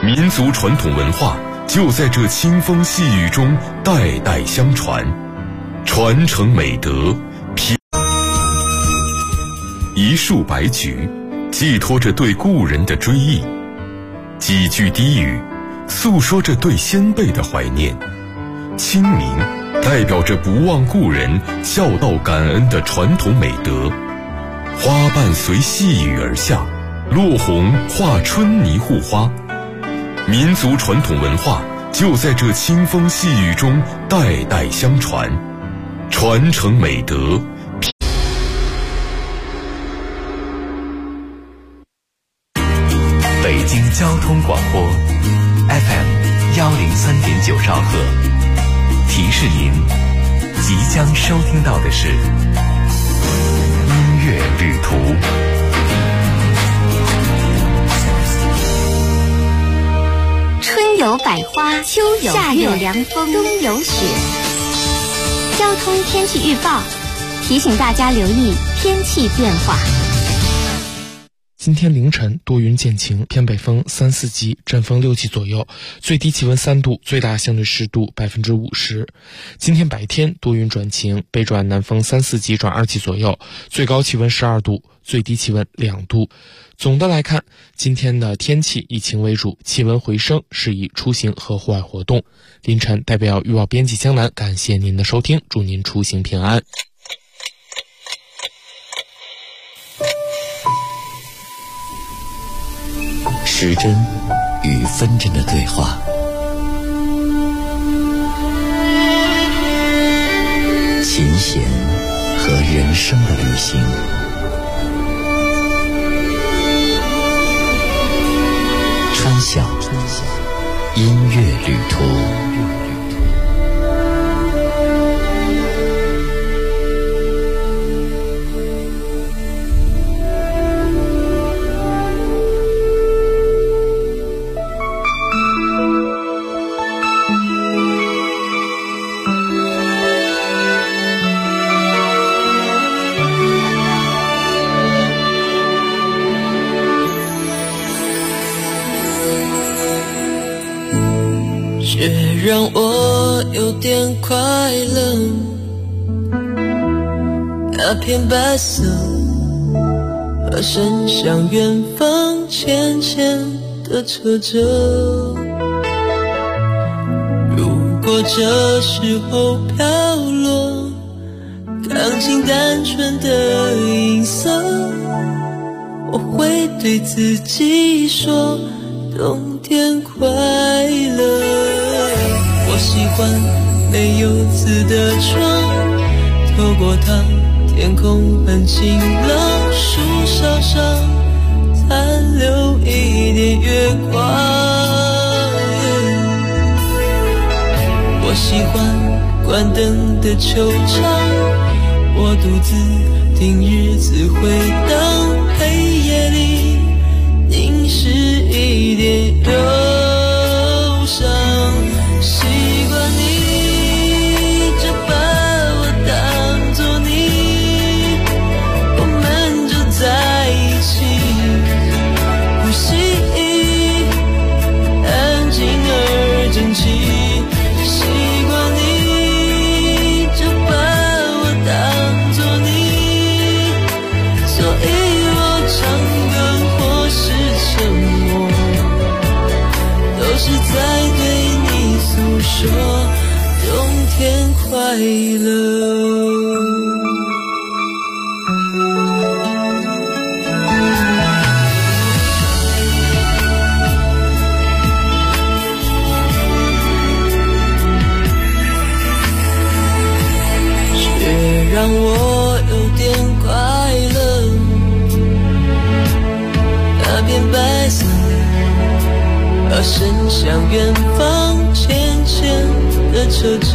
民族传统文化就在这清风细雨中代代相传，传承美德。一束白菊，寄托着对故人的追忆；几句低语，诉说着对先辈的怀念。清明代表着不忘故人、孝道感恩的传统美德。花瓣随细雨而下，落红化春泥护花。民族传统文化就在这清风细雨中代代相传，传承美德。 北京交通广播 FM103.9兆赫，提示您即将收听到的是音乐旅途。 春有百花，秋有夏有凉风，冬有雪。交通天气预报提醒大家留意天气变化。 今天凌晨多云见晴，偏北风3、4级，阵风6级左右，最低气温3度，最大相对湿度50%。今天白天多云转晴，北转南风3、4级转2级左右，最高气温12度，最低气温2度。总的来看，今天的天气以晴为主，气温回升，适宜出行和户外活动。凌晨代表预报编辑江南感谢您的收听，祝您出行平安。 时针与分针的对话，琴弦和人生的旅行，川晓音乐旅途。 却让我有点快乐。那片白色和伸向远方浅浅的褶皱，如果这时候飘落钢琴单纯的音色，我会对自己说冬天快乐。我喜欢没有字的窗，透过它天空很晴朗，树梢上残留一点月光。我喜欢关灯的球场，我独自听日子回荡，黑夜里凝视一点忧伤。习惯你就把我当作你，我们就在一起，呼吸安静而整齐。习惯你就把我当作你，所以我唱歌或是沉默，都是在对你诉说冬天快乐。却让我有点快乐，那片白色而伸向远方浅浅的褶皱，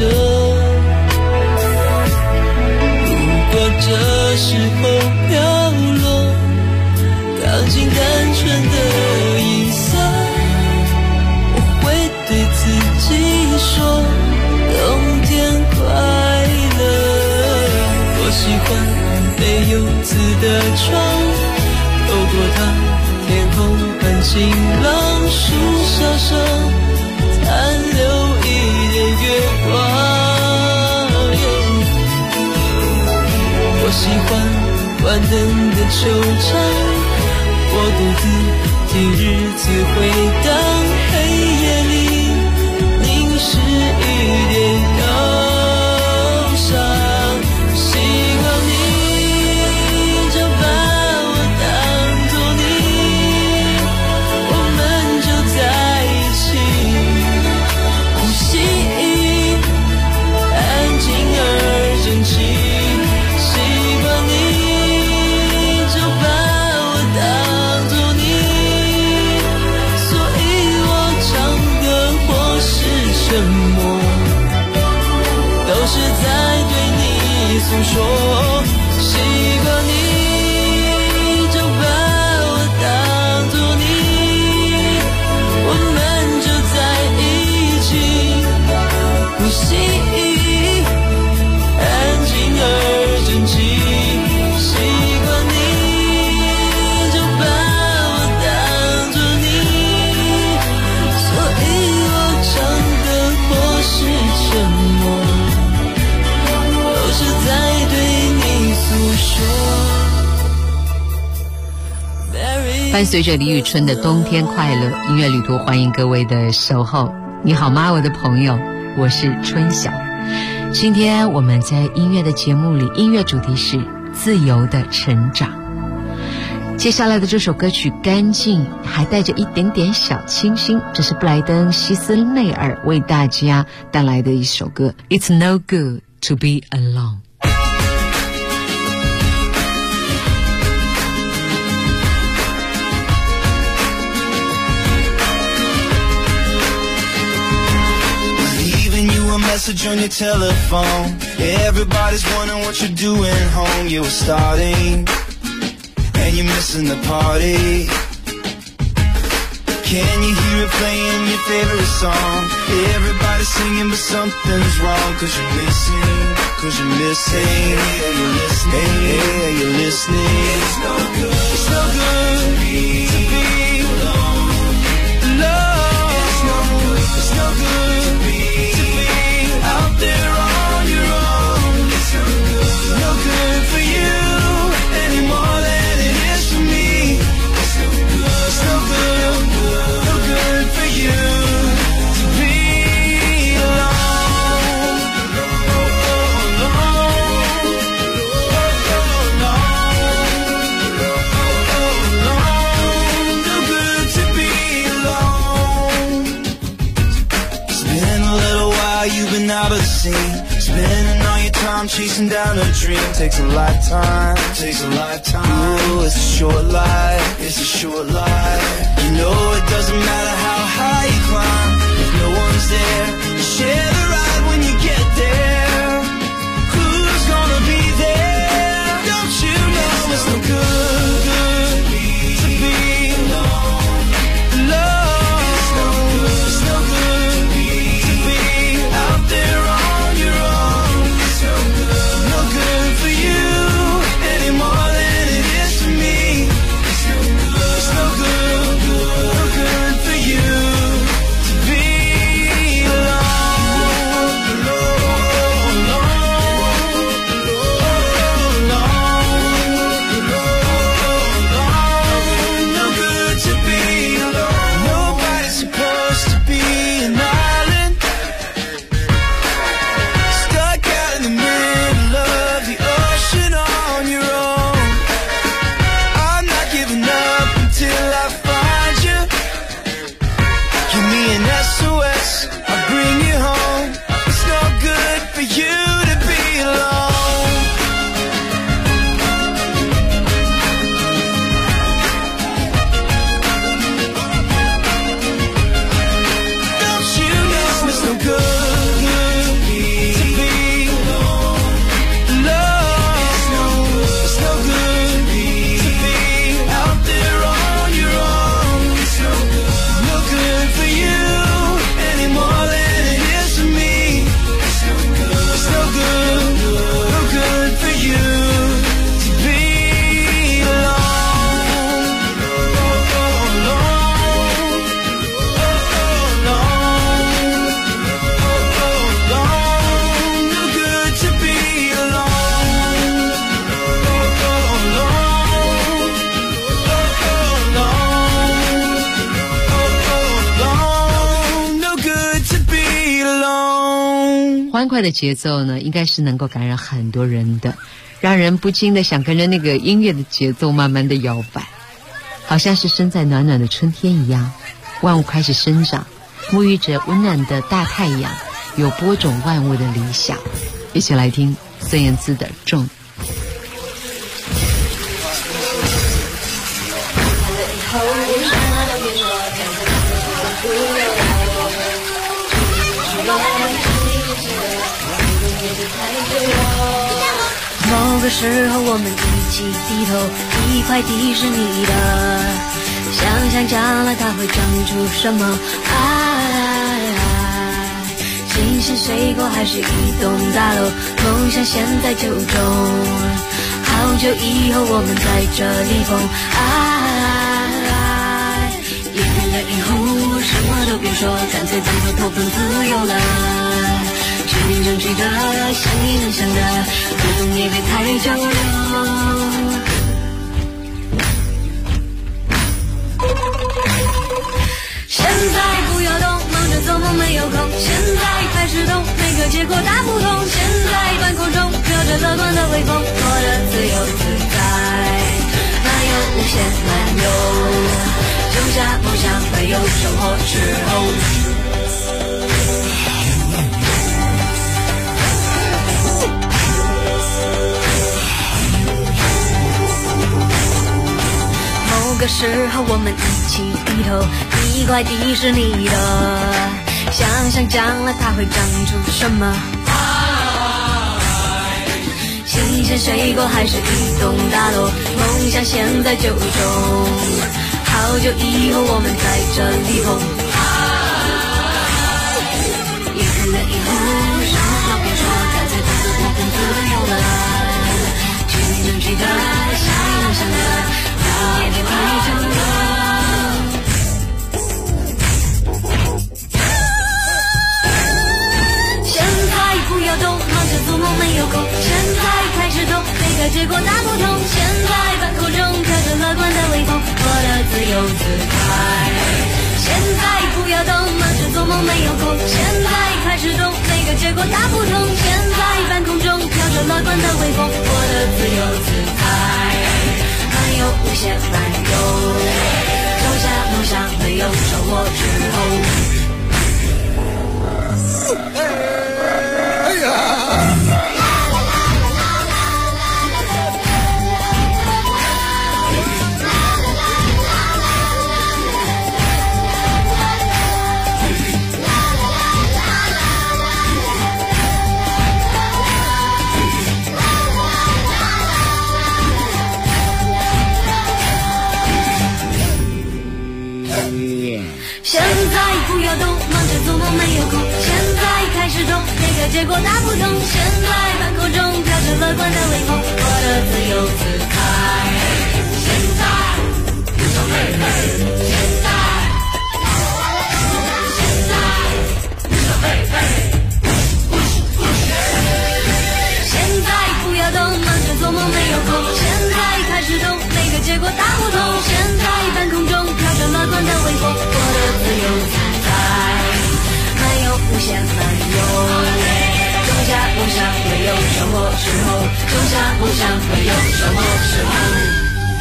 如果这时候飘落钢琴单纯的音色，我会对自己说冬天快乐。我喜欢没有字的窗，透过它天空很晴朗，树梢关灯的球场，我独自听日子回荡，黑夜里凝视一点忧伤，希望你就把我当作你，我们就在一起呼吸，安静而整齐。沉默都是在对你诉说，习惯你就把我当作你，我们就在一起呼吸，安静而整齐，习惯你就把我当作你，所以我唱或是沉默，都是在对你诉说。 伴随着李宇春的冬天快乐音乐旅途，欢迎各位的守候。你好吗，我的朋友，我是春晓。今天我们在音乐的节目里，音乐主题是自由的成长。接下来的这首歌曲干净，还带着一点点小清新，这是布莱登·希斯内尔为大家带来的一首歌 It's no good to be alone。 Leaving you a message on your telephone, everybody's wondering what you're doing home. You were starting and you're missing the party. Can you hear it playing your favorite song? Everybody's singing but something's wrong. Cause you're missing, cause you're missing. Yeah, you're listening, yeah, you're listening. It's no good, it's no good to be alone. It's no good, it's no good to be out there on your own. It's no good, no good for you anymore than it is for me. It's no good, it's no good, no good for you to be alone. No good to be alone. It's been a little while, you've been out of the scene. Spending all your time chasing down a dream. Takes a lifetime, takes a lifetime. Ooh, it's a short life, it's a short life. You know it doesn't matter how high you climb if no one's there to share the ride when you get there. Who's gonna be there? Don't you know it's no good, good to be alone. It's no good, it's no good to be out there on your own. It's no good, no good for you anymore than it is for me. It's no good, no good for you. 欢快的节奏呢，应该是能够感染很多人的，让人不禁的想跟着那个音乐的节奏慢慢的摇摆，好像是身在暖暖的春天一样，万物开始生长，沐浴着温暖的大太阳，有播种万物的理想。一起来听孙燕姿的《种》。 某个时候我们一起低头，一块地是你的，想想将来它会长出什么新鲜水果还是一栋大楼，梦想现在就种，好久以后我们在这里碰一片的银湖，什么都别说，干脆当作投奔自由了，全民争取的，想你能想的，不懂也别太久了。现在不要动，忙着做梦没有空，现在开始动，每个结果大不同，现在半空中飘着乐观的微风，过得自由自在，漫游无限漫游，种下梦想会有收获之后。某个时候我们一起低头，一块地是你的，想想将来它会长出什么新鲜水果还是一栋大楼，梦想现在就种，好久以后我们在这里碰一片的银湖，什么都别说，干脆当作我更自由了，全民争取的，想你能想的，也别太久了。现在不要动，忙着做梦没有空，现在开始动，每个结果大不同，现在半空中飘着乐观的微风，过得自由自在。现在不要动，忙着做梦没有空，现在开始动，每个结果大不同，现在半空中飘着乐观的微风，过得自由自在，漫游无限漫游，种下梦想会有收获之后。现在不要动，忙着做梦没有空，现在开始动，每个结果大不同，现在半空中飘着乐观的微风，过得自由自在。现在无所谓，现在无所谓。现在不要动，忙着做梦没有空，现在开始动，每个结果大不同，现在半空中飘着乐观的微风，过得自由自在，漫游无限漫游，种下梦想会有收获之后，种下梦想会有收获之后。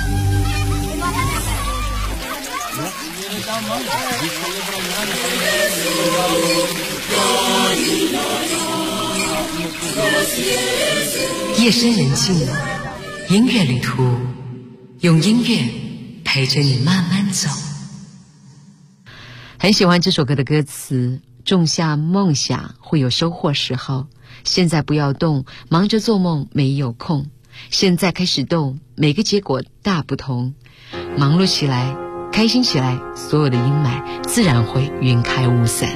夜深人静，音乐旅途，用音乐陪着你慢慢走。很喜欢这首歌的歌词，种下梦想会有收获时候，现在不要动，忙着做梦没有空，现在开始动，每个结果大不同，忙碌起来，开心起来，所有的阴霾自然会云开雾散。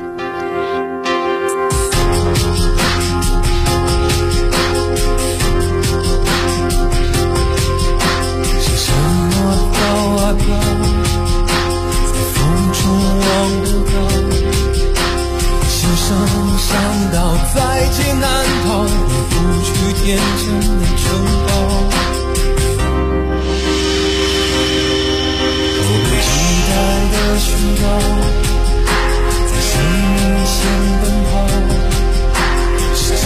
想到在劫难逃，也不去天真的城堡，不被期待的寻找，在生命线奔跑，是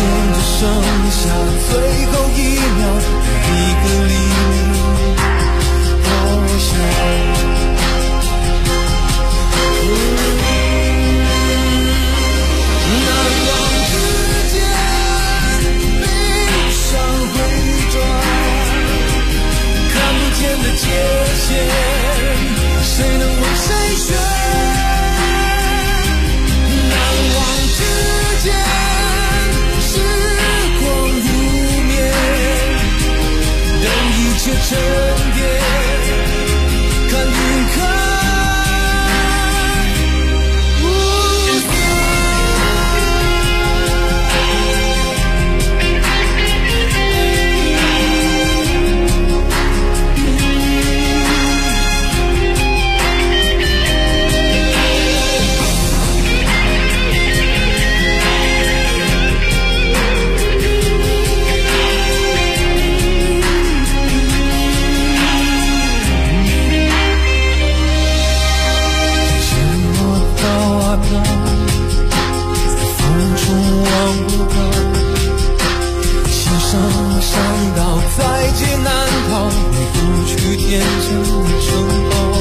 飘，在风中望不到，心上伤到在劫难逃，回不去天真的城堡，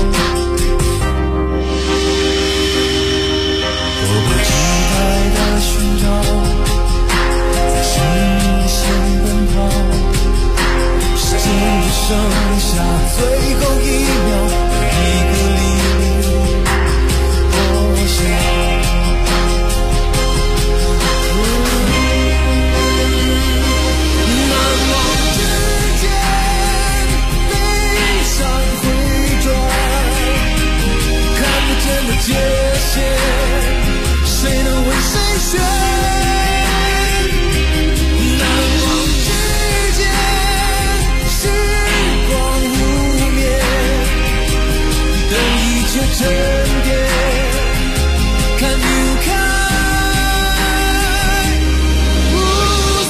迫不及待的寻找，在新鲜奔跑，时间只剩下最后1秒，一个黎明破晓，难忘之间悲伤回转，看不见的界限，谁能为谁选？难忘之间时光无眠，等一切沉淀，看云开雾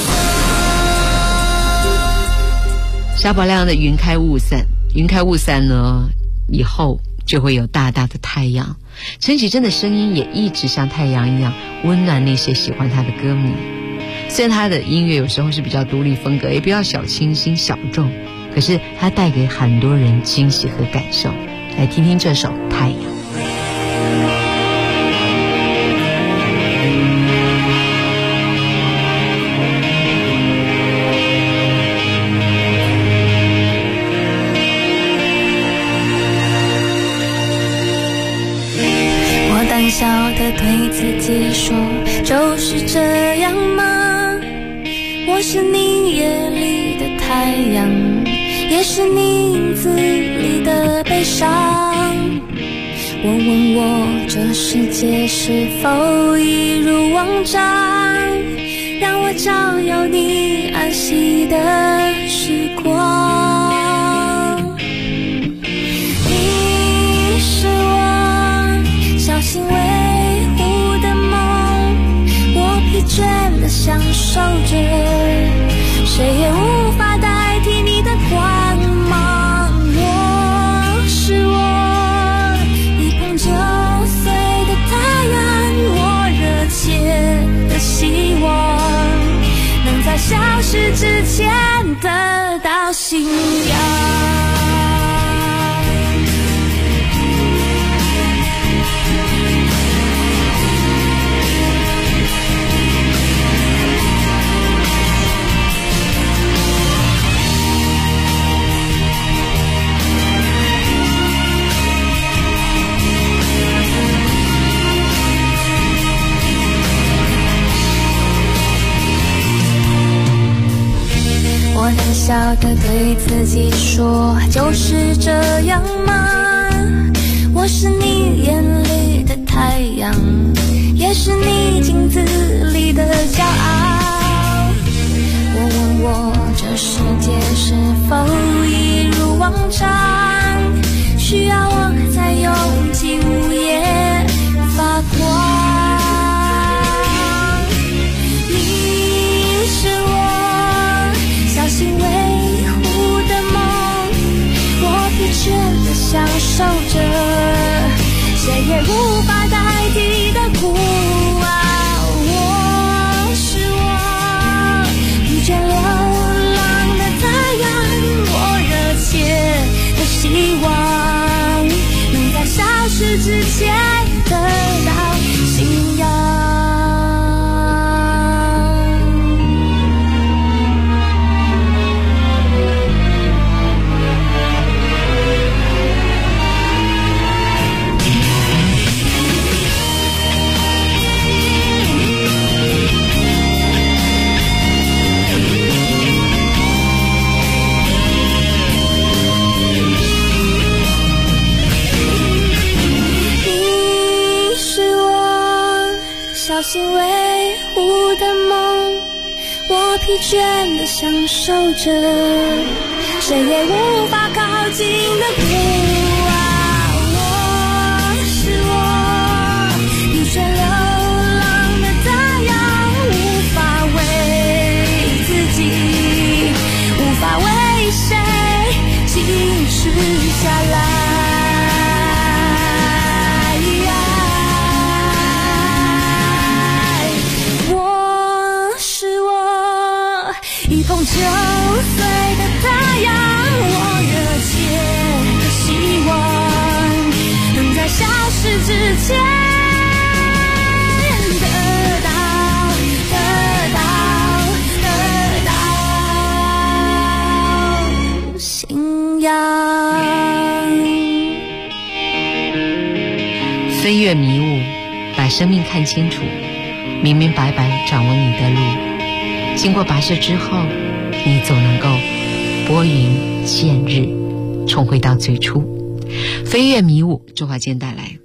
散。 沙宝亮的云开雾散，云开雾散呢，以后就会有大大的太阳。陈绮贞的声音也一直像太阳一样温暖那些喜欢她的歌迷。虽然她的音乐有时候是比较独立风格，也比较小清新小众，可是她带给很多人惊喜和感受。来听听这首《太阳》。 我胆小的对自己说，就是这样吗？我是你夜里的太阳，也是你影子里的悲伤。我问我这世界是否一如往常，让我照耀你安息的时光。你是我小心维护的梦，我疲倦地享受着，谁也无法代替你的光芒。我是我一捧就碎的太阳，我热切的希望能在消失之前得到信仰。我胆小的对自己说，就是这样吗？我是你眼里的太阳，也是你镜子里的骄傲。我问我这世界是否一如往常，需要我在拥挤午夜发光。你是我小心维护的梦，我疲倦地享受着，谁也无法代替的孤傲。我是我疲倦流浪的太阳，我热切的希望能在消失之前得到信仰。小心维护的梦，我疲倦地享受着，谁也无法靠近的孤傲。我是我疲倦流浪的太阳，无法为自己，无法为谁静止下来。 之前得到信仰。 飞越迷雾，把生命看清楚，明明白白掌握你的路。经过跋涉之后，你总能够拨云见日，重回到最初。飞越迷雾，周华健带来。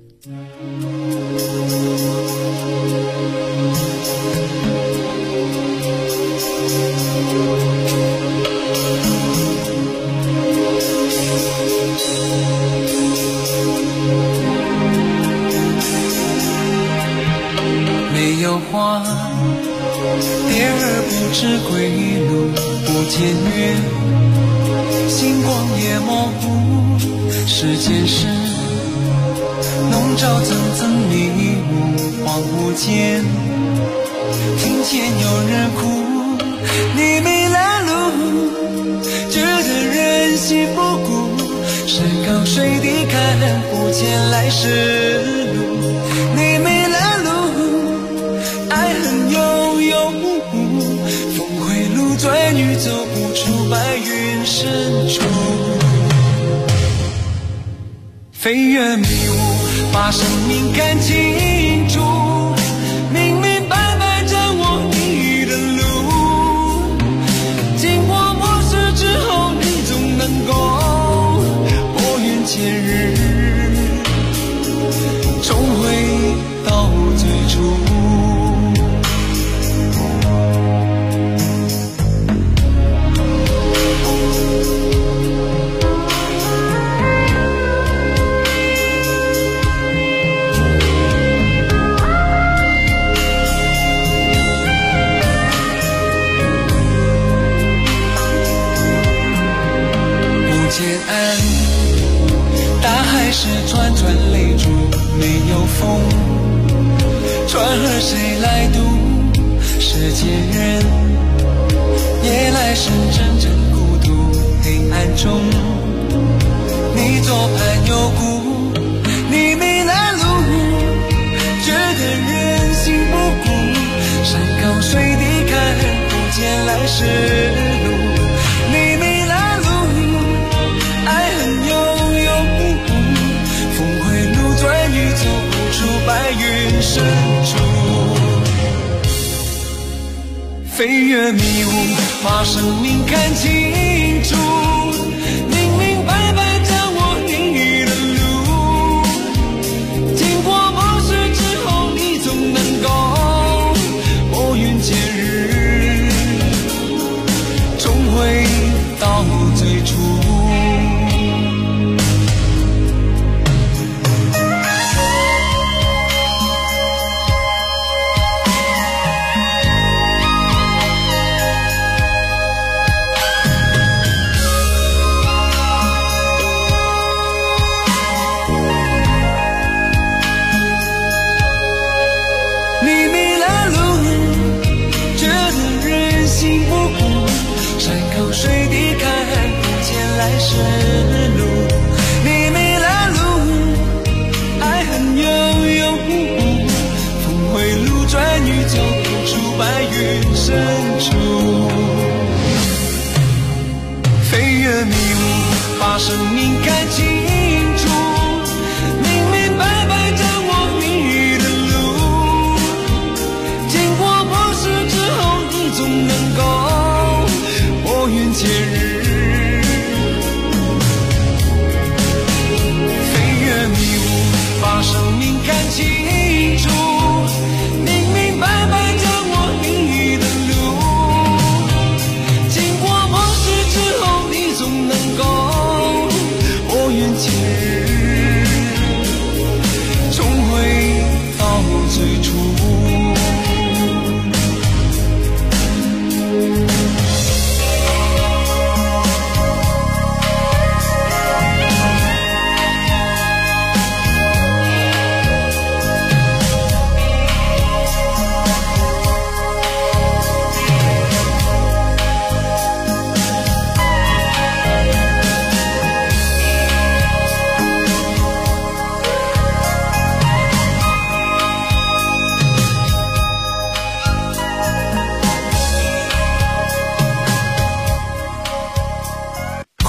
没有花，蝶儿不知归路，不见月，星光也模糊。时间是笼罩层层迷雾，恍惚间听见有人哭，你没来路，觉得人心不古，山高水低看不见来时路，你没来路，爱恨悠悠，峰回路转与走不出白云深处。飞越迷雾，把生命看清楚，明明白白掌握你的路，经过磨蚀之后，你总能够拨云见日，重回到最初。是串串泪珠，没有风，船儿谁来渡？世间人，夜来深阵阵孤独，黑暗中，你左盼右顾，你没来路，觉得人心不古，山高水低看不见来时路，你没来路，爱恨悠悠，峰回路转与走不出白云深处。飞越迷雾，把生命看清楚，明明白白掌握你的路，经过磨蚀之后，你总能够拨云见日，重回到最初。来时路，你没来路，爱恨悠悠，峰回路转与走不出白云深处。飞越迷雾，把生命看清楚，明明白白掌握你的路，经过磨蚀之后，你总能够拨云见日。把生命看清楚，明明白白掌握你的路，经过磨蚀之后，你总能够拨云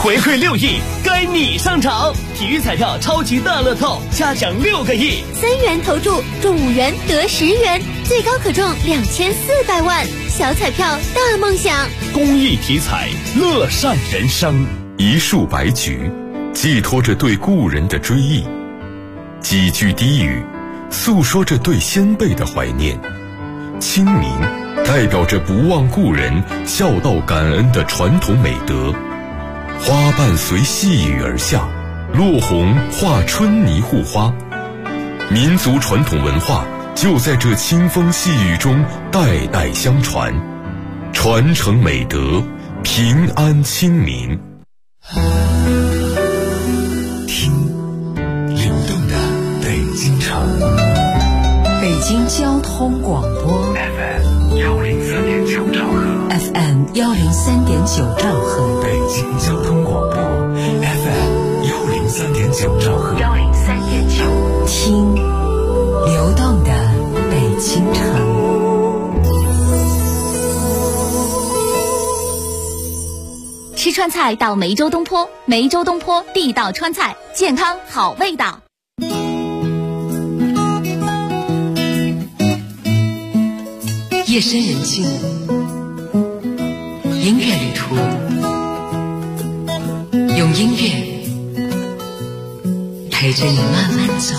回馈6亿，该你上场！体育彩票超级大乐透，下奖6个亿 ，3元投注中5元得10元，最高可中2400万。小彩票大梦想， 公益体彩，乐善人生。 一束白菊，寄托着对故人的追忆；几句低语，诉说着对先辈的怀念。清明代表着不忘故人、孝道感恩的传统美德。花瓣随细雨而下，落红化春泥护花。民族传统文化就在这清风细雨中代代相传，传承美德，平安清明。 听流动的北京城， 北京交通广播 FM103.9兆赫 ，FM103.9兆赫， 北京交通广播 FM103.9兆赫 ，103.9，听流动的北京城。 吃川菜到梅州东坡，梅州东坡地道川菜，健康好味道。 夜深人静，音乐旅途，用音乐陪着你慢慢走。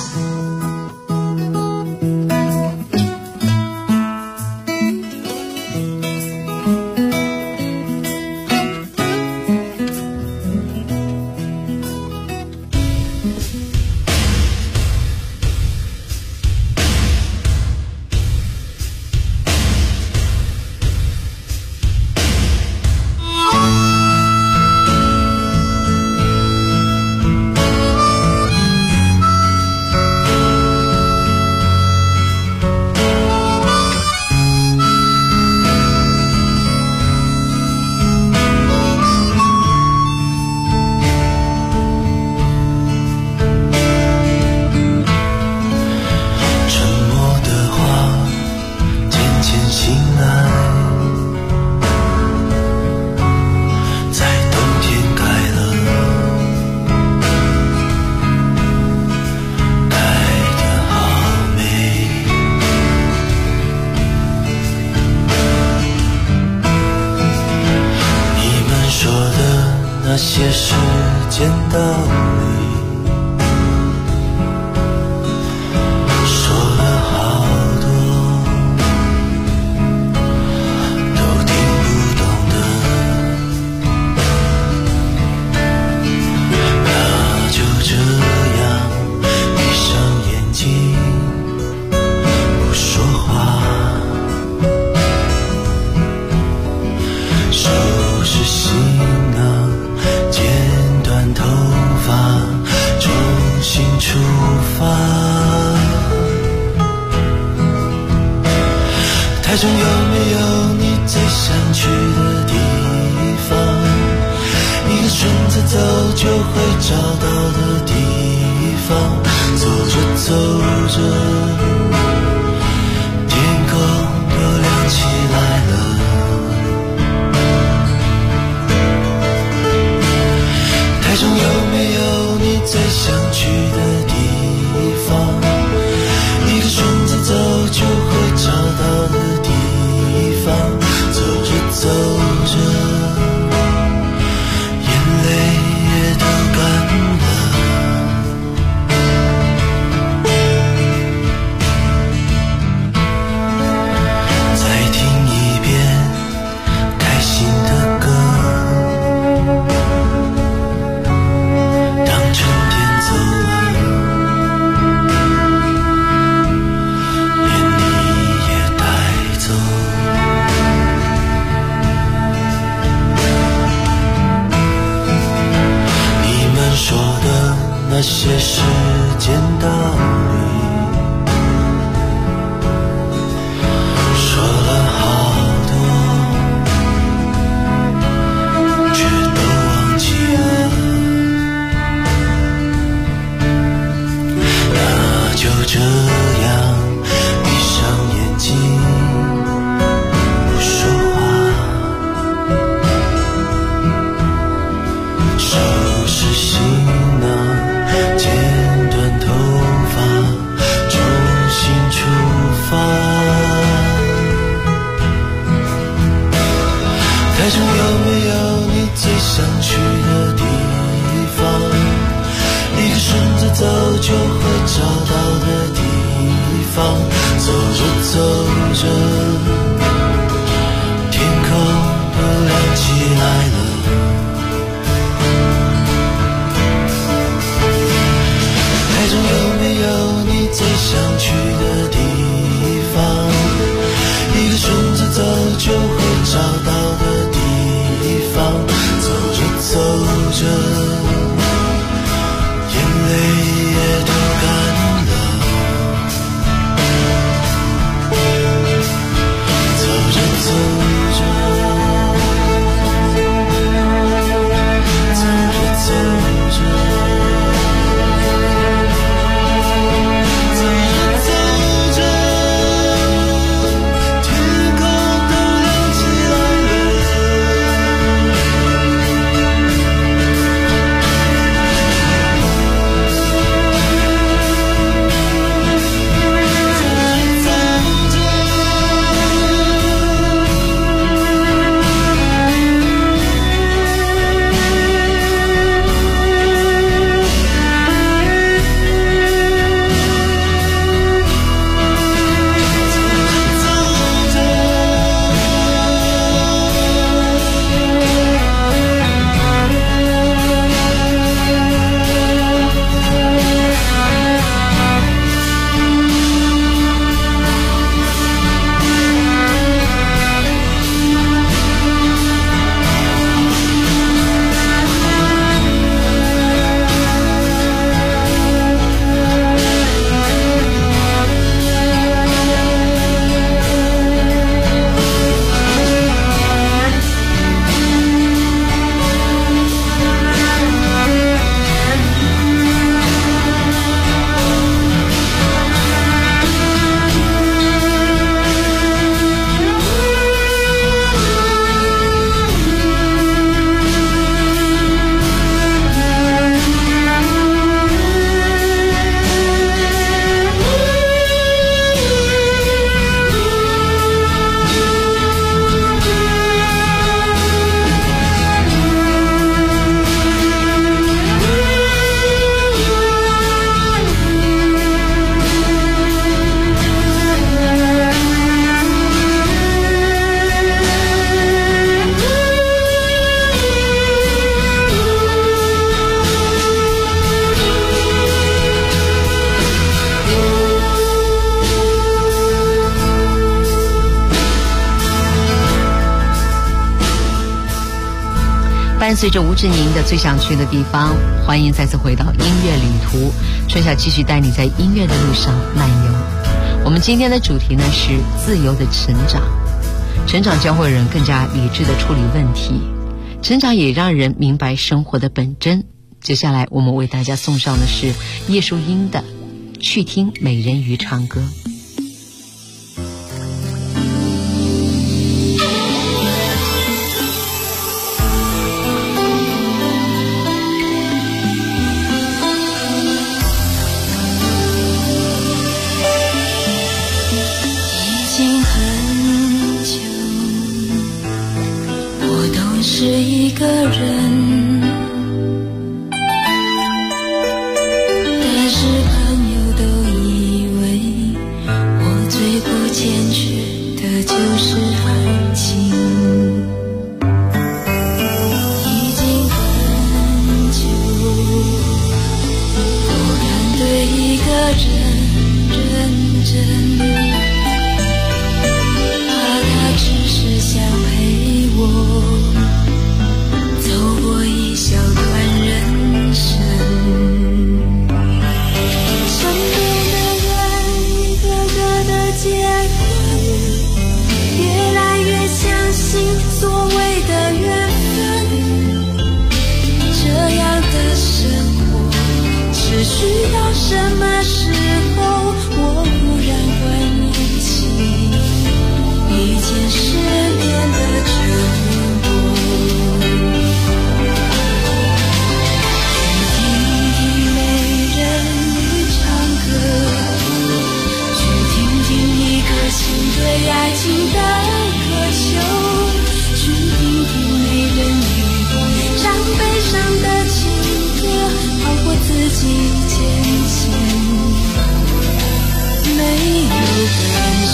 那些世间道理，说了好多，都听不懂的。那就这样闭上眼睛，不说话，收拾行囊，剪短头发，重新出发。台中有没有你最想去的地方？一个顺着走就会找到的地方。走着走着，天空又亮起来了。台中有没有你最想去的地方？一个顺着走就会找到的地方。走着走着，眼泪也都干了。 中有没有你最想去的地方？一个顺着走就会找到的地方。走着走着，天空都亮起来了。海中有没有你最想去的地方？一个顺着走就会找到的地方。走着走着，眼泪也都干了。走着走着，走着走着。 伴随着吴志宁的最想去的地方，欢迎再次回到音乐旅途，春晓继续带你在音乐的路上漫游。我们今天的主题呢是自由的成长。成长教会人更加理智的处理问题，成长也让人明白生活的本真。接下来我们为大家送上的是叶淑英的《去听美人鱼唱歌》。 是一个人，但是朋友都以为我最不欠缺的就是爱情。已经很久不敢对一个人认真，怕他只是想陪我走过一小段人生。身边的人一个个的结婚，越来越相信所谓的缘分。这样的生活持续到什么时候？我忽然怀念起以前失恋的承诺。对爱情的渴求，去听听过自己坚强，没有感受。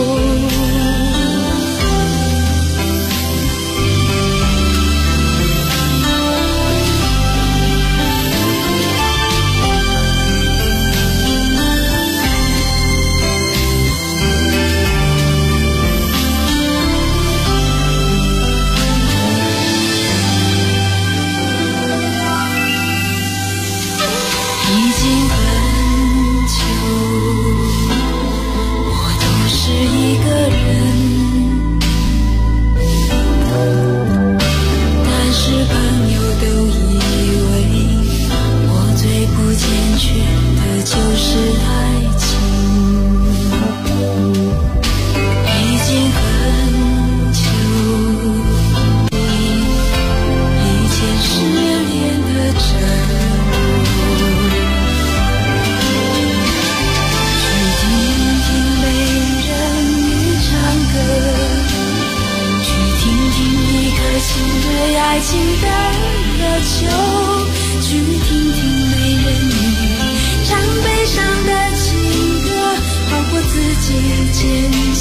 爱情的渴求，去听听美人鱼唱悲伤的情歌，好过自己坚强，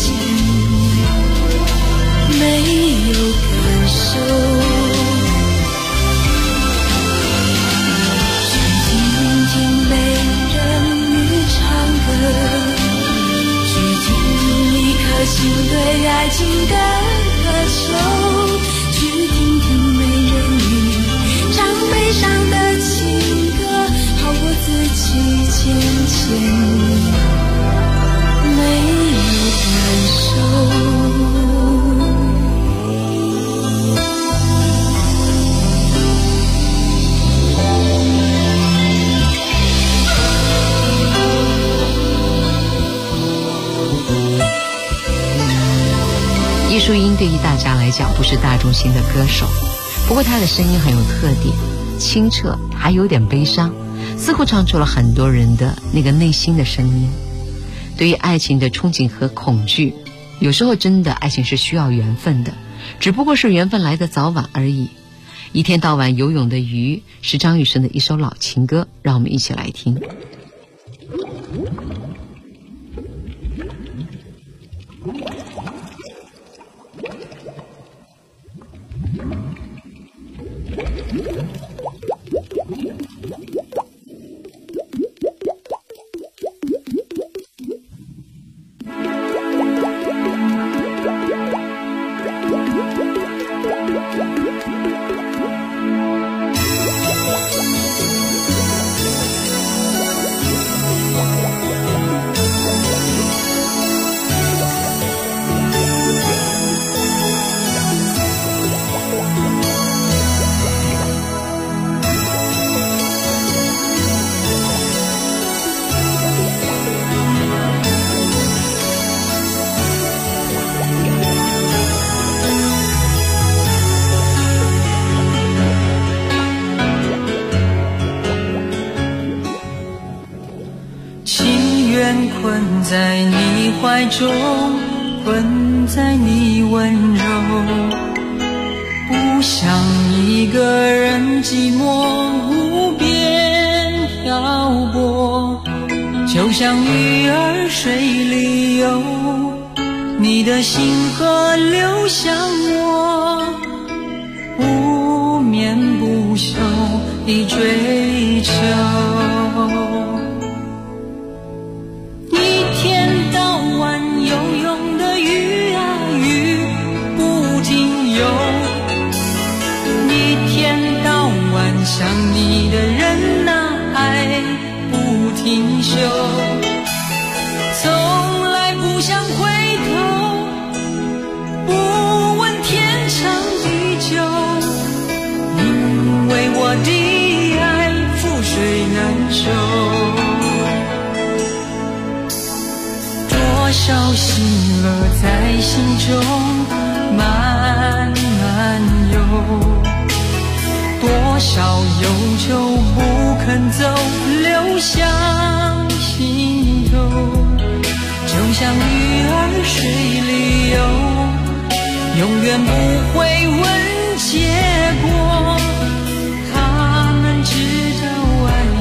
没有感受。去听听美人鱼唱歌，去听听一颗心对爱情的渴求，去听听美人鱼唱悲伤的情歌，好过自己坚强，没有感受。 叶淑英对于大家来讲不是大众型的歌手，不过她的声音很有特点，清澈还有点悲伤，似乎唱出了很多人的那个内心的声音。对于爱情的憧憬和恐惧，有时候真的爱情是需要缘分的，只不过是缘分来的早晚而已。一天到晚游泳的鱼是张雨生的一首老情歌，让我们一起来听。 困在你怀中，困在你温柔，不想一个人寂寞无边漂泊，就像鱼儿水里游，你的心河流向我，不眠不休地追求。想你的人啊，爱不停休，从来不想回头，不问天长地久，因为我的爱覆水难收，多少喜乐在心中慢慢有，多少忧愁不肯走，流向心头，就像鱼儿水里游，永远不会问结果，他们只找安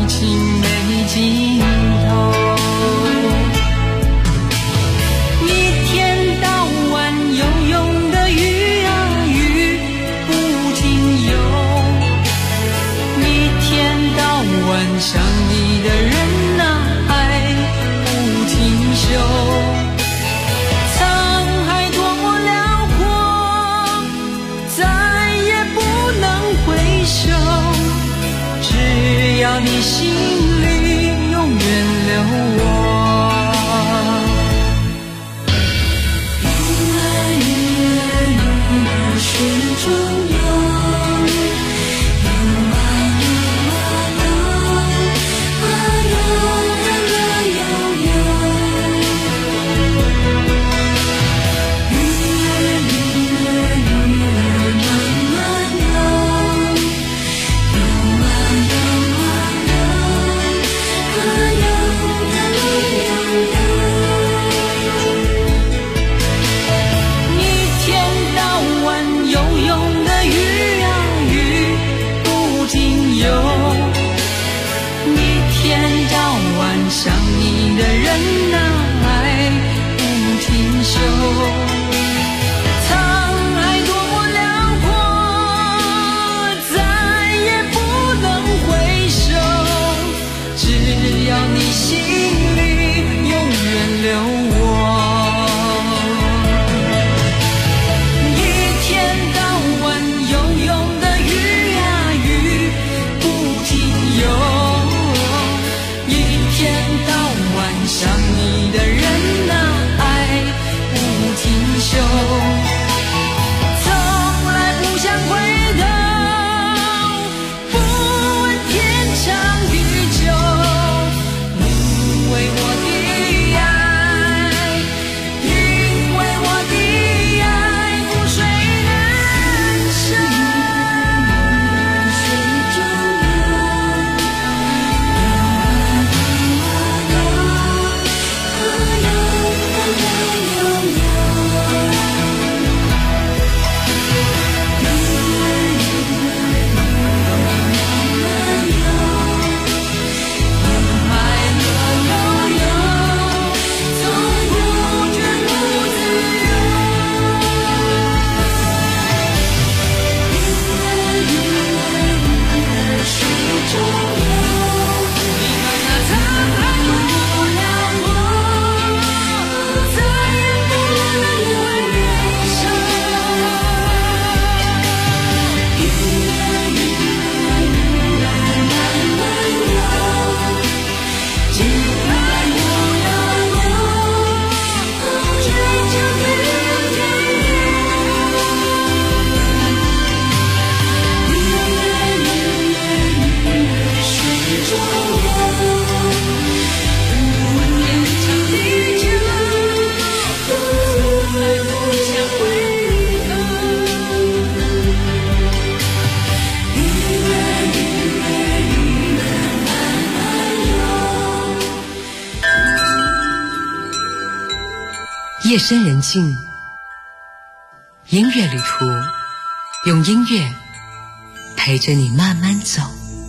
夜深人静，音乐旅途，用音乐陪着你慢慢走。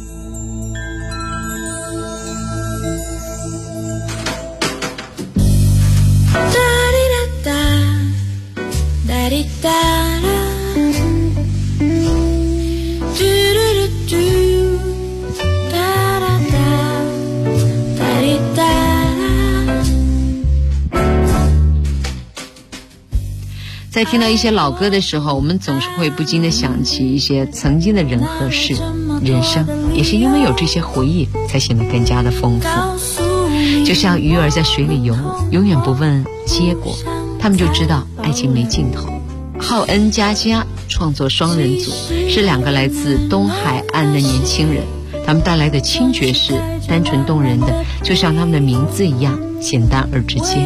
在听到一些老歌的时候，我们总是会不禁地想起一些曾经的人和事。人生也是因为有这些回忆，才显得更加的丰富。就像鱼儿在水里游，永远不问结果，他们就知道爱情没尽头。浩恩、佳佳创作双人组，是两个来自东海岸的年轻人，他们带来的轻爵士单纯动人的，就像他们的名字一样简单而直接。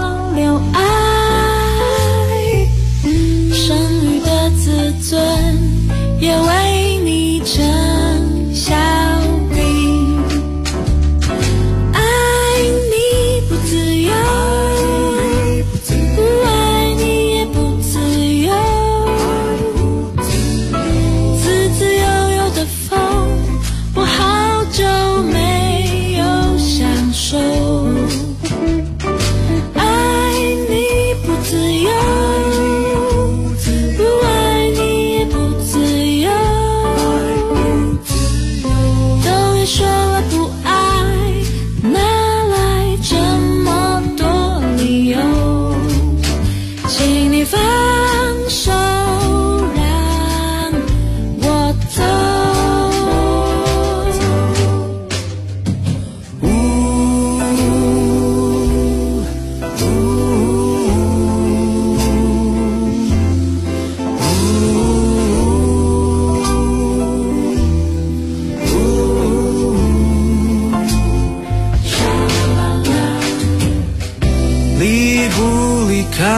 自尊也为你撑小兵，爱你不自由，不爱你也不自由，自自由由的风，我好久没有享受，爱你不自由，说了不爱，哪来这么多理由？请你放手，让我走。 离不离开，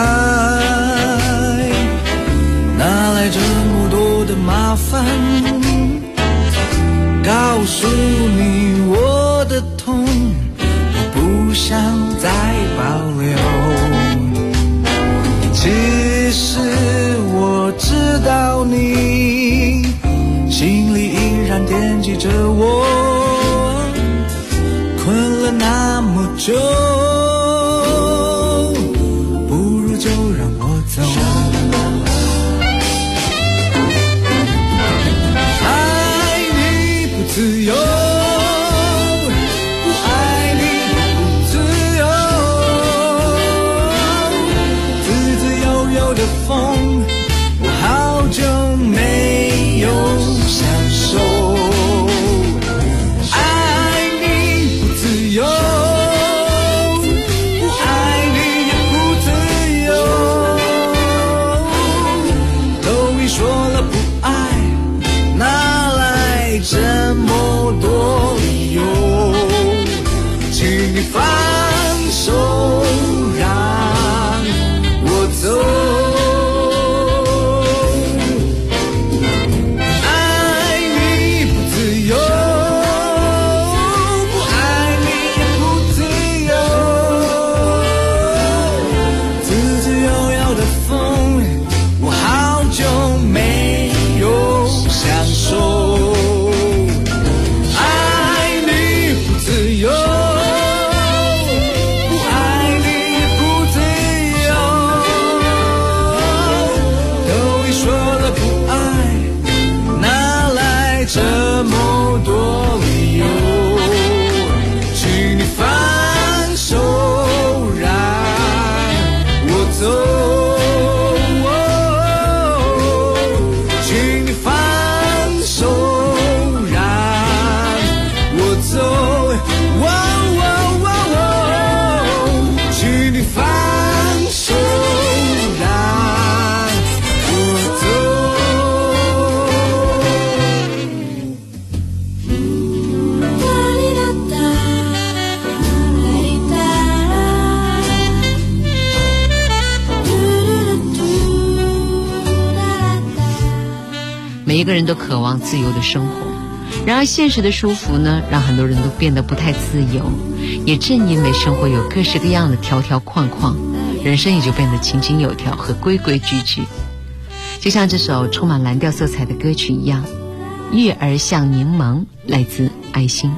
哪来这么多的麻烦？告诉你我的痛，我不想再保留。其实我知道你心里依然惦记着我，困了那么久，自由，不爱你不自由，自自由由的风，我好久没有享受。爱你不自由，不爱你也不自由，都已说了不爱，哪来这么多理由？请你放手，让我走。爱你不自由，不爱你也不自由，自自由由的风，我好久没有享受。这么多理由，请你放手，让我走。请你放手，让我走。请你放手，让我走。 每一个人都渴望自由的生活，然而现实的束缚呢，让很多人都变得不太自由。也正因为生活有各式各样的条条框框， 人生也就变得井井有条和规规矩矩。就像这首充满蓝调色彩的歌曲一样，月儿像柠檬，来自爱心。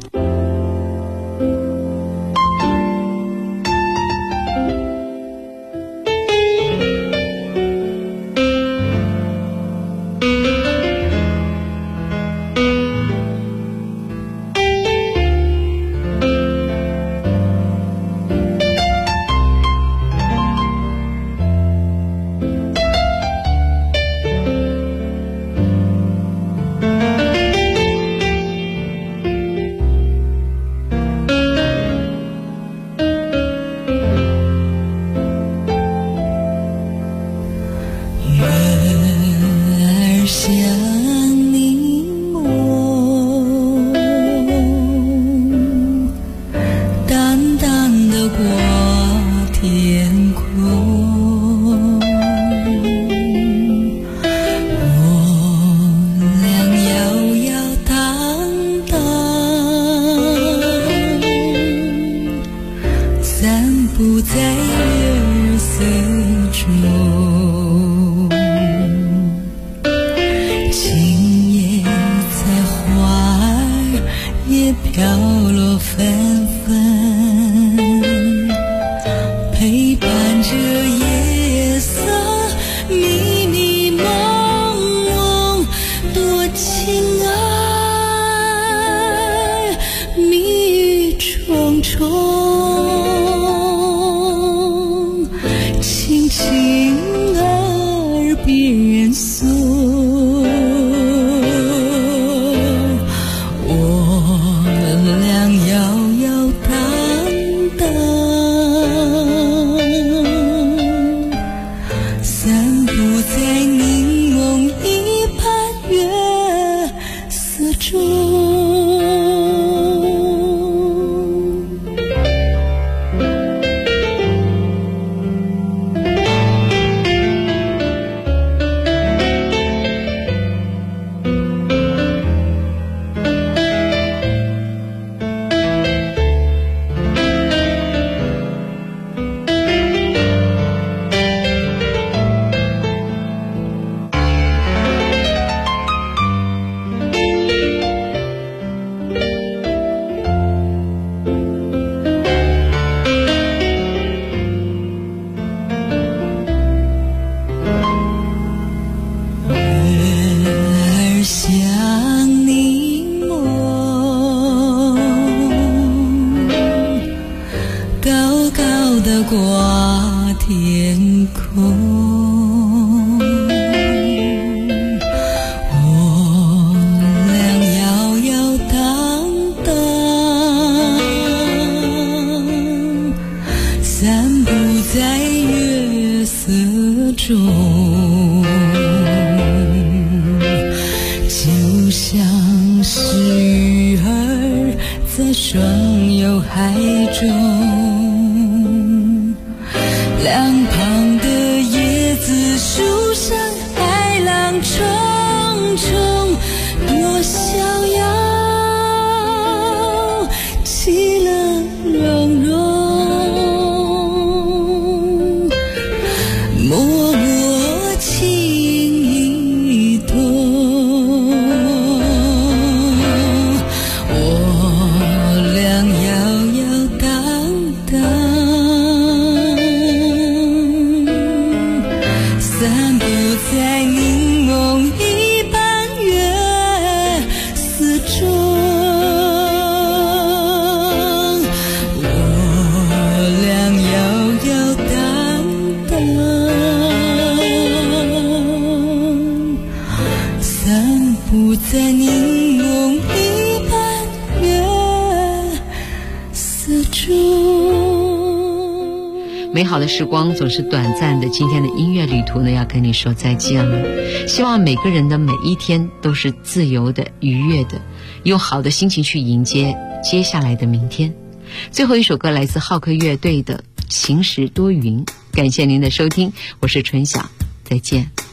美好的时光总是短暂的，今天的音乐旅途呢，要跟你说再见了。希望每个人的每一天都是自由的、愉悦的，用好的心情去迎接接下来的明天。最后一首歌来自浩克乐队的《晴时多云》，感谢您的收听，我是春晓，再见。